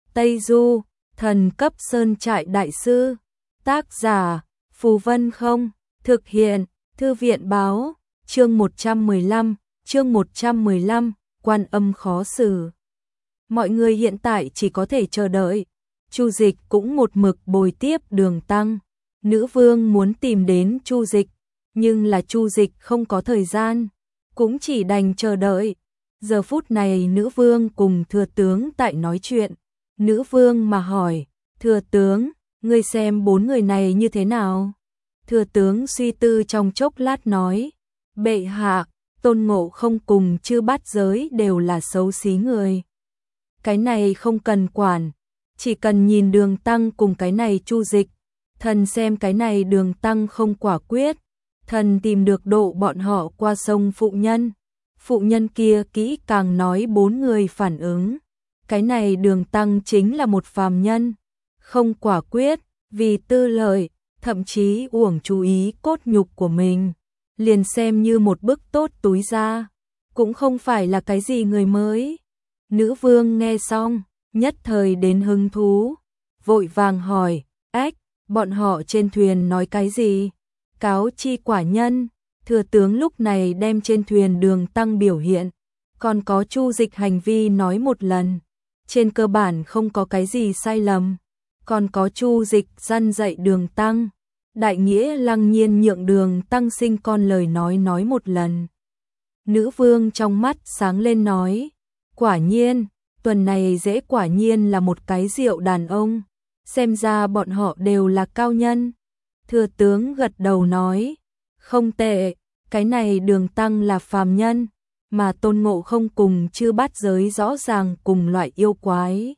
Tây Du, thần cấp sơn trại đại sư. Tác giả, Phù Vân Không. Thực hiện, Thư viện báo. Chương 115, Quan Âm khó xử. Mọi người hiện tại chỉ có thể chờ đợi. Chu Dịch cũng một mực bồi tiếp Đường Tăng. Nữ vương muốn tìm đến Chu Dịch, nhưng là Chu Dịch không có thời gian, cũng chỉ đành chờ đợi. Giờ phút này nữ vương cùng thừa tướng tại nói chuyện. Nữ vương mà hỏi, thừa tướng, ngươi xem 4 người này như thế nào? Thừa tướng suy tư trong chốc lát nói, bệ hạ, Tôn Ngộ Không cùng Chư Bát Giới đều là xấu xí người. Cái này không cần quản, chỉ cần nhìn Đường Tăng cùng cái này Chu Dịch. Thần xem cái này Đường Tăng không quả quyết, thần tìm được độ bọn họ qua sông Phụ Nhân. Phụ Nhân kia kỹ càng nói 4 người phản ứng. Cái này Đường Tăng chính là một phàm nhân, không quả quyết, vì tư lợi, thậm chí uổng chú ý cốt nhục của mình, liền xem như một bức tốt túi ra, cũng không phải là cái gì người mới. Nữ vương nghe xong, nhất thời đến hứng thú, vội vàng hỏi, ách, bọn họ trên thuyền nói cái gì? Cáo chi quả nhân. Thừa tướng lúc này đem trên thuyền Đường Tăng biểu hiện, còn có Chu Dịch hành vi nói một lần, trên cơ bản không có cái gì sai lầm. Còn có Chu Dịch răn dạy Đường Tăng, đại nghĩa lăng nhiên nhượng Đường Tăng sinh con lời nói một lần. Nữ vương trong mắt sáng lên nói, quả nhiên, tuần này dễ quả nhiên là một cái rượu đàn ông, xem ra bọn họ đều là cao nhân. Thừa tướng gật đầu nói, không tệ, cái này Đường Tăng là phàm nhân, mà Tôn Ngộ Không cùng Chư Bát Giới rõ ràng cùng loại yêu quái.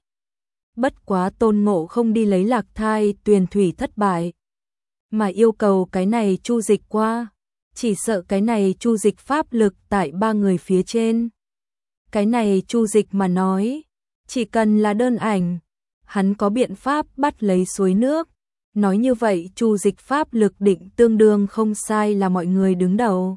Bất quá Tôn Ngộ Không đi lấy Lạc Thai Tuyền Thủy thất bại, mà yêu cầu cái này Chu Dịch qua, chỉ sợ cái này Chu Dịch pháp lực tại 3 người phía trên. Cái này Chu Dịch mà nói, chỉ cần là đơn ảnh, hắn có biện pháp bắt lấy suối nước. Nói như vậy Chu Dịch pháp lực định tương đương không sai là mọi người đứng đầu.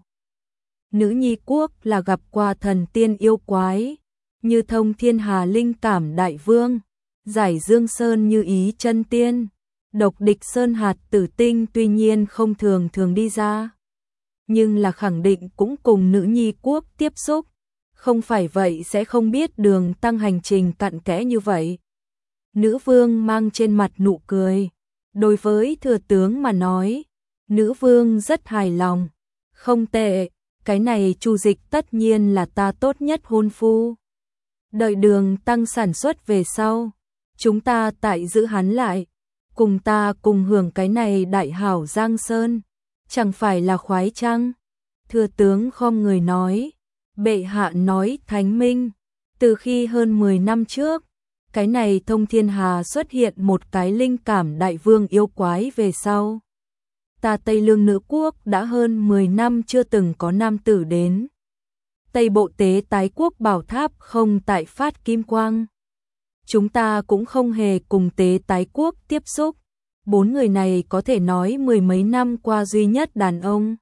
Nữ nhi quốc là gặp qua thần tiên yêu quái, như Thông Thiên Hà Linh Cảm Đại Vương, Giải Dương Sơn Như Ý Chân Tiên, Độc Địch Sơn Hạt Tử Tinh tuy nhiên không thường đi ra, nhưng là khẳng định cũng cùng nữ nhi quốc tiếp xúc, không phải vậy sẽ không biết Đường Tăng hành trình cặn kẽ như vậy. Nữ vương mang trên mặt nụ cười, đối với thừa tướng mà nói, nữ vương rất hài lòng, không tệ, cái này Chu Dịch tất nhiên là ta tốt nhất hôn phu. Đợi Đường Tăng sản xuất về sau, chúng ta tại giữ hắn lại, cùng ta cùng hưởng cái này đại hảo Giang Sơn, chẳng phải là khoái chăng? Thừa tướng khom người nói, bệ hạ nói thánh minh, từ khi hơn 10 năm trước, cái này Thông Thiên Hà xuất hiện một cái linh cảm đại vương yêu quái về sau. Ta Tây Lương nữ quốc đã hơn 10 năm chưa từng có nam tử đến. Tây Bộ Tế Tái Quốc Bảo Tháp không tại phát kim quang. Chúng ta cũng không hề cùng Tế Tái Quốc tiếp xúc. 4 người này có thể nói 10 mấy năm qua duy nhất đàn ông.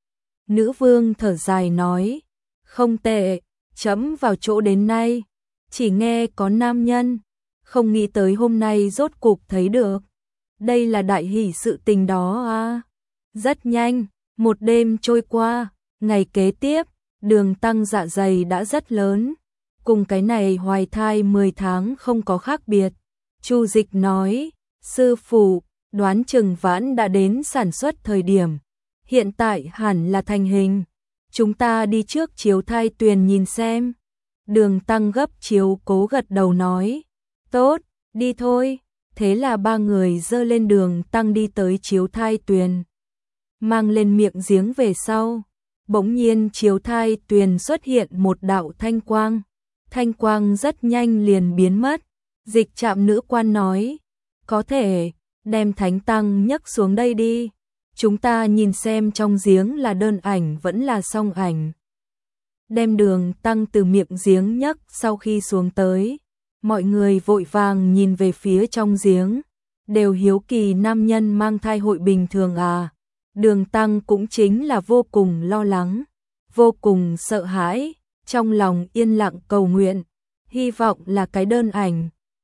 Nữ vương thở dài nói, không tệ, chấm vào chỗ đến nay, chỉ nghe có nam nhân, không nghĩ tới hôm nay rốt cục thấy được. Đây là đại hỷ sự tình đó à. Rất nhanh, một đêm trôi qua, ngày kế tiếp, Đường Tăng dạ dày đã rất lớn, cùng cái này hoài thai 10 tháng không có khác biệt. Chu Dịch nói, sư phụ, đoán chừng vãn đã đến sản xuất thời điểm, hiện tại hẳn là thành hình, chúng ta đi trước chiếu thai tuyền nhìn xem. Đường Tăng gấp chiếu cố gật đầu nói, tốt, đi thôi. Thế là 3 người dơ lên Đường Tăng đi tới chiếu thai tuyền. Mang lên miệng giếng về sau, bỗng nhiên chiếu thai tuyền xuất hiện một đạo thanh quang rất nhanh liền biến mất. Dịch Trạm nữ quan nói, có thể đem Thánh Tăng nhấc xuống đây đi, chúng ta nhìn xem trong giếng là đơn ảnh vẫn là song ảnh. Đem Đường Tăng từ miệng giếng nhấc sau khi xuống tới, mọi người vội vàng nhìn về phía trong giếng, đều hiếu kỳ nam nhân mang thai hội bình thường à. Đường Tăng cũng chính là vô cùng lo lắng, vô cùng sợ hãi, trong lòng yên lặng cầu nguyện, hy vọng là cái đơn ảnh.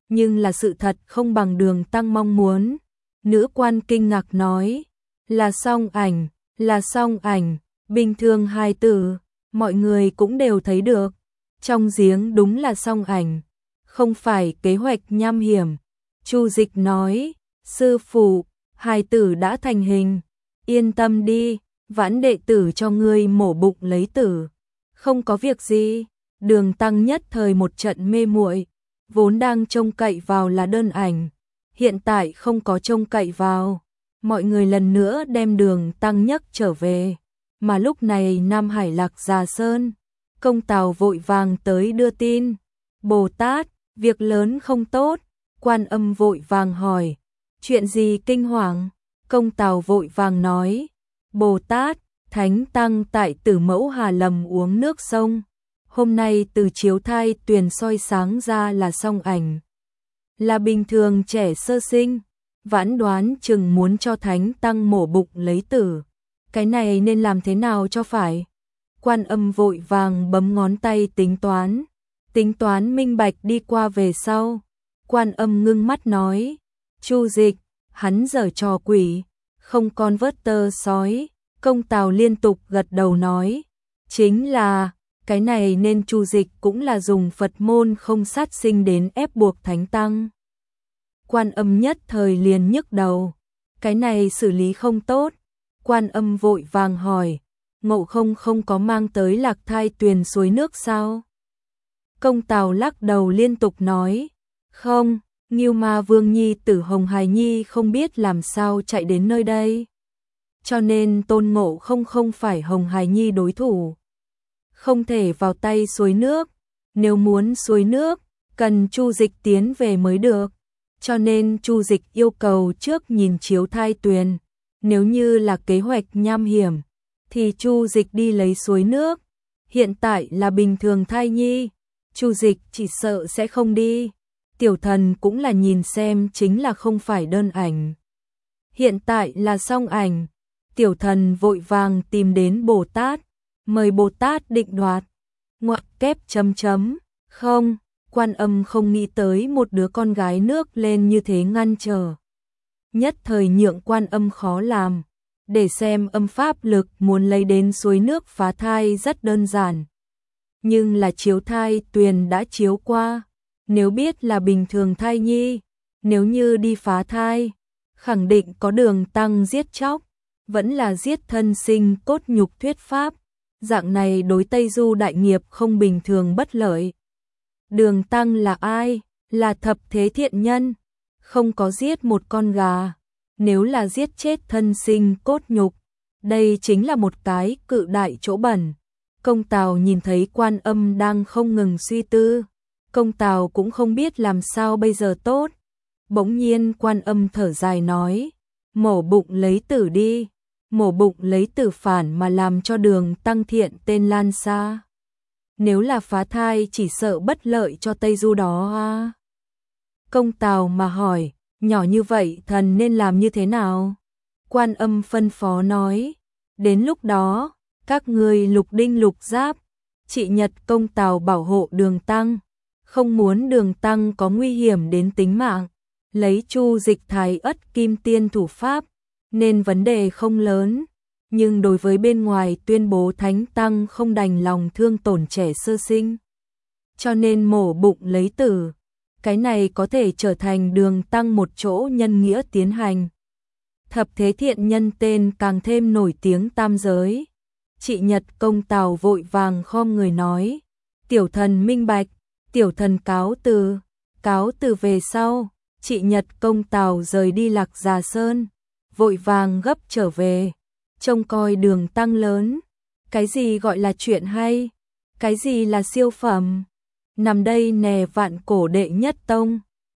nhưng là sự thật không bằng Đường Tăng mong muốn. Nữ quan kinh ngạc nói, là song ảnh, là song ảnh, bình thường hài tử, mọi người cũng đều thấy được. Trong giếng đúng là song ảnh, không phải kế hoạch nham hiểm. Chu Dịch nói, sư phụ, hài tử đã thành hình, yên tâm đi, Vãn đệ tử cho ngươi mổ bụng lấy tử, không có việc gì. Đường Tăng nhất thời một trận mê muội, vốn đang trông cậy vào là đơn ảnh, hiện tại không có trông cậy vào. Mọi người lần nữa đem Đường Tăng nhấc trở về, mà lúc này Nam Hải Lạc Già Sơn, Công Tào vội vàng tới đưa tin. Bồ Tát, việc lớn không tốt. Quan Âm vội vàng hỏi, chuyện gì kinh hoàng? Công Tào vội vàng nói, Bồ Tát, Thánh Tăng tại Tử Mẫu Hà Lầm uống nước sông, hôm nay từ chiếu thai tuyền soi sáng ra là song ảnh, là bình thường trẻ sơ sinh, Vãn đoán chừng muốn cho Thánh Tăng mổ bụng lấy tử, cái này nên làm thế nào cho phải? Quan Âm vội vàng bấm ngón tay tính toán minh bạch đi qua về sau. Quan Âm ngưng mắt nói, Chu Dịch, hắn giở trò quỷ, không con vớt tơ sói. Công Tào liên tục gật đầu nói, chính là, cái này nên Chu Dịch cũng là dùng Phật môn không sát sinh đến ép buộc Thánh Tăng. Quan Âm nhất thời liền nhức đầu, cái này xử lý không tốt. Quan Âm vội vàng hỏi, Ngộ không có mang tới Lạc Thai tuyền suối nước sao? Công Tào lắc đầu liên tục nói, không, Ngưu Ma Vương nhi tử Hồng Hài Nhi không biết làm sao chạy đến nơi đây. Cho nên Tôn Ngộ không phải Hồng Hài Nhi đối thủ. Không thể vào tay suối nước, nếu muốn suối nước, cần Chu Dịch tiến về mới được. Cho nên Chu Dịch yêu cầu trước nhìn chiếu thai tuyền, nếu như là kế hoạch nham hiểm, thì Chu Dịch đi lấy suối nước. Hiện tại là bình thường thai nhi, Chu Dịch chỉ sợ sẽ không đi. Tiểu thần cũng là nhìn xem chính là không phải đơn ảnh. Hiện tại là song ảnh. Tiểu thần vội vàng tìm đến Bồ Tát, mời Bồ Tát định đoạt. Ngoặc kép chấm chấm, không, Quan Âm không nghĩ tới một đứa con gái nước lên như thế ngăn trở. Nhất thời nhượng Quan Âm khó làm, để xem âm pháp lực muốn lấy đến suối nước phá thai rất đơn giản. Nhưng là chiếu thai tuyền đã chiếu qua, nếu biết là bình thường thai nhi, nếu như đi phá thai, khẳng định có Đường Tăng giết chóc, vẫn là giết thân sinh cốt nhục thuyết pháp, dạng này đối Tây Du đại nghiệp không bình thường bất lợi. Đường Tăng là ai? Là thập thế thiện nhân, không có giết một con gà, nếu là giết chết thân sinh cốt nhục, đây chính là một cái cự đại chỗ bẩn. Công Tào nhìn thấy Quan Âm đang không ngừng suy tư, Công Tào cũng không biết làm sao bây giờ tốt. Bỗng nhiên Quan Âm thở dài nói, mổ bụng lấy tử đi, mổ bụng lấy tử phản mà làm cho Đường Tăng thiện tên lan xa. Nếu là phá thai chỉ sợ bất lợi cho Tây Du đó à. Công Tào mà hỏi, nhỏ như vậy thần nên làm như thế nào? Quan Âm phân phó nói, đến lúc đó, các ngươi lục đinh lục giáp, trị nhật Công Tào bảo hộ Đường Tăng, không muốn Đường Tăng có nguy hiểm đến tính mạng, lấy Chu Dịch Thái Ất Kim Tiên thủ pháp, nên vấn đề không lớn. Nhưng đối với bên ngoài tuyên bố Thánh Tăng không đành lòng thương tổn trẻ sơ sinh, cho nên mổ bụng lấy tử, cái này có thể trở thành Đường Tăng một chỗ nhân nghĩa tiến hành. Thập thế thiện nhân tên càng thêm nổi tiếng tam giới. Trị nhật Công Tào vội vàng khom người nói, tiểu thần minh bạch, tiểu thần cáo từ về sau. Trị nhật Công Tào rời đi Lạc Già Sơn, vội vàng gấp trở về, trông coi Đường Tăng lớn. Cái gì gọi là chuyện hay? Cái gì là siêu phẩm? Nằm đây nè vạn cổ đệ nhất tông,